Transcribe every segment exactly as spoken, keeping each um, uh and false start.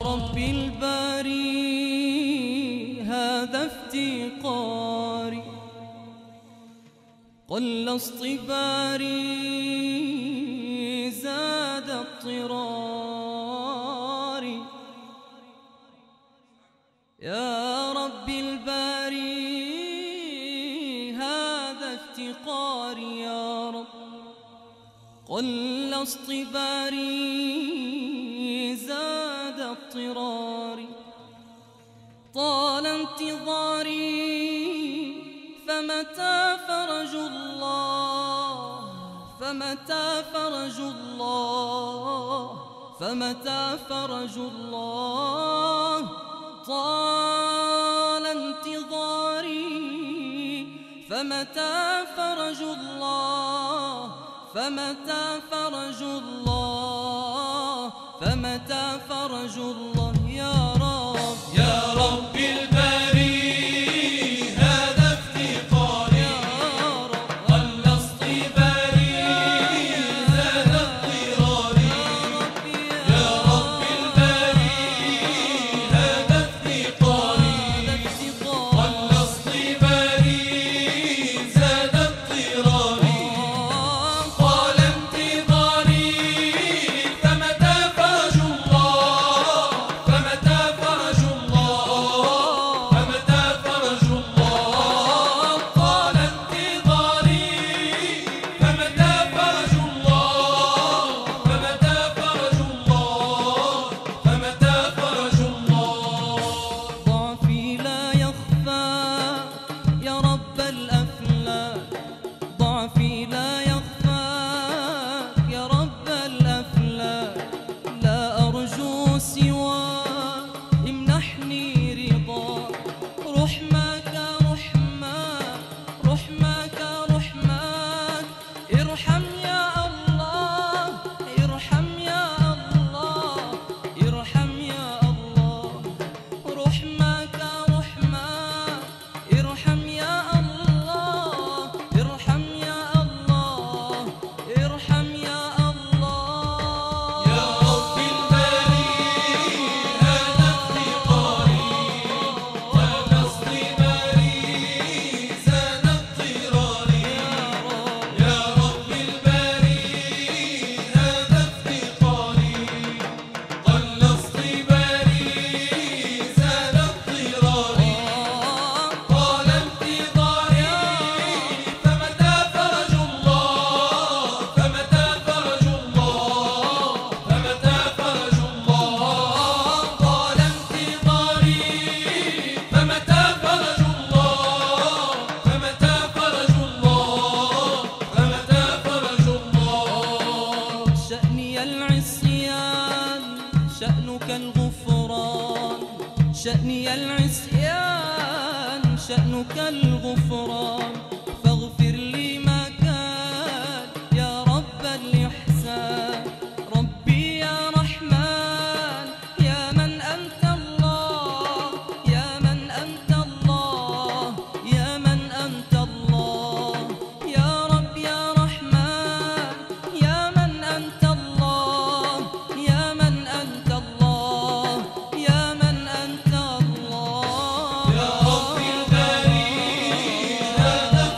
رب الباري هذا افتقاري، قل اصطباري زاد اضطراري. يا رب الباري هذا افتقاري يا رب، قل اصطباري زاد اضطراري. طال انتظاري فمتى فرج الله، فمتى فرج الله، فمتى فرج الله. طال انتظاري فمتى فرج الله، فمتى فرج الله، فمتى فرج الله. يا رب يا رب الباري هذا افتقاري، يا رب قل اصطباري زاد اضطراري. يا رب الباري هذا افتقاري، قل اصطباري زاد اضطراري. طال انتظاري فمتى فرج الله، فمتى فرج الله، فمتى فرج الله. طال انتظاري فمتى فرج الله، فمتى فرج الله، فمتى فرج الله. ضعفي لا يخفى يا رب الأفلاك، ضعفي لا يخفى يا رب الأفلاك. لا أرجو سواك امنحني رضاك، رحمك رحمك رحمك رحمك. ارحم يا الله، ارحم يا الله، ارحم يا الله. رحمك رحمك ارحم يا الله، ارحم يا الله، ارحم يا الله. يا رب الباري هذا افتقاري، قل اصطباري زاد اضطراري. يا رب الباري هذا افتقاري، قل اصطباري زاد اضطراري. طال انتظاري فمتى فرج الله، فمتى فرج الله، فمتى فرج الله. طال انتظاري فمتى فرج الله، فمتى فرج الله، فمتى فرج الله. شأني العصيان شأنك الغفران، شأني العصيان شأنك الغفران. فاغفر لي ما كان يا رب الإحسان. ربي يا رحمن يا من أنت الله، يا من أنت الله، يا من أنت الله. يا رب يا رحمن يا من أنت الله، يا من أنت الله، يا من أنت الله. يا رب الباري هذا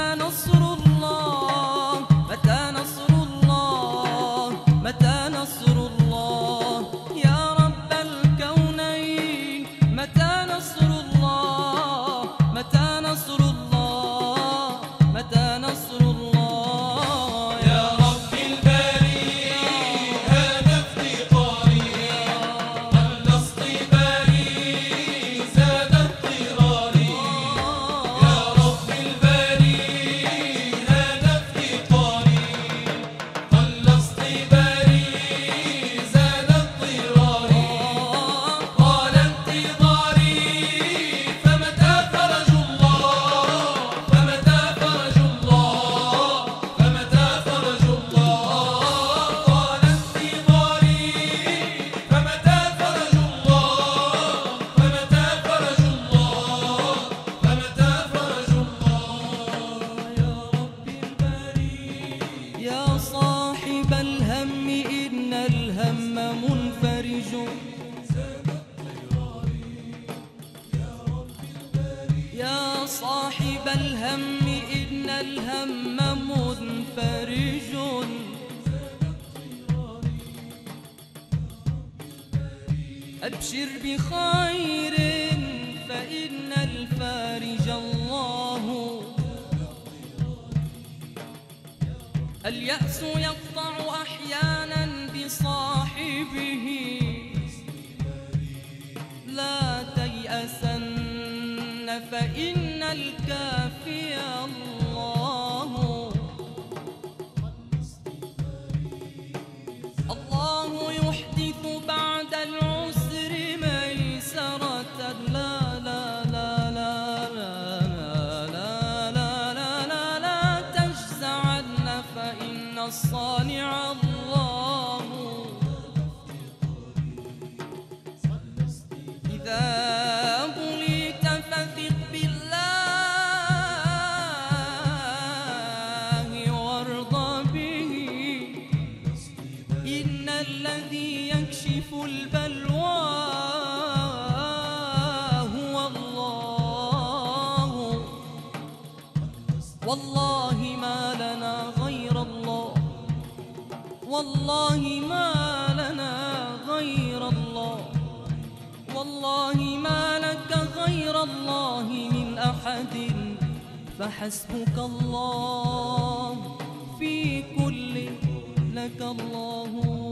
متى نصر الله متى نصر الله متى نصر الله يا رب الكونين متى نصر الله متى نصر الله متى نصر الله يا رب الباري هذا افتقاري خلصت باري زاد اضطراري يا رب الباري هذا افتقاري خلصت باري زاد اضطراري طال انتظاري فمتى فرج الله فمتى فرج الله فمتى فرج الله طال انتظاري فمتى فرج الله فمتى فرج الله فمتى فرج الله يا رب الباري يا صاحب الهم إن الهم منفرج يا صاحب الهم إن الهم منفرج أبشر بخير فإن الفارج الله اليأس يقطع أحيانا بصاحبه لا تيأسن فإن الكافي الله الله يحدث بعد العسر ميسرة لا لا لا لا لا لا لا لا لا لا تجزعن فإن الصانع الله إذا بليت فثق بالله وارض به إن الذي يكشف البلوى هو الله والله ما لنا غير الله والله ما لنا غير الله والله ما لك غير الله من أحد فحسبك الله في كل لك الله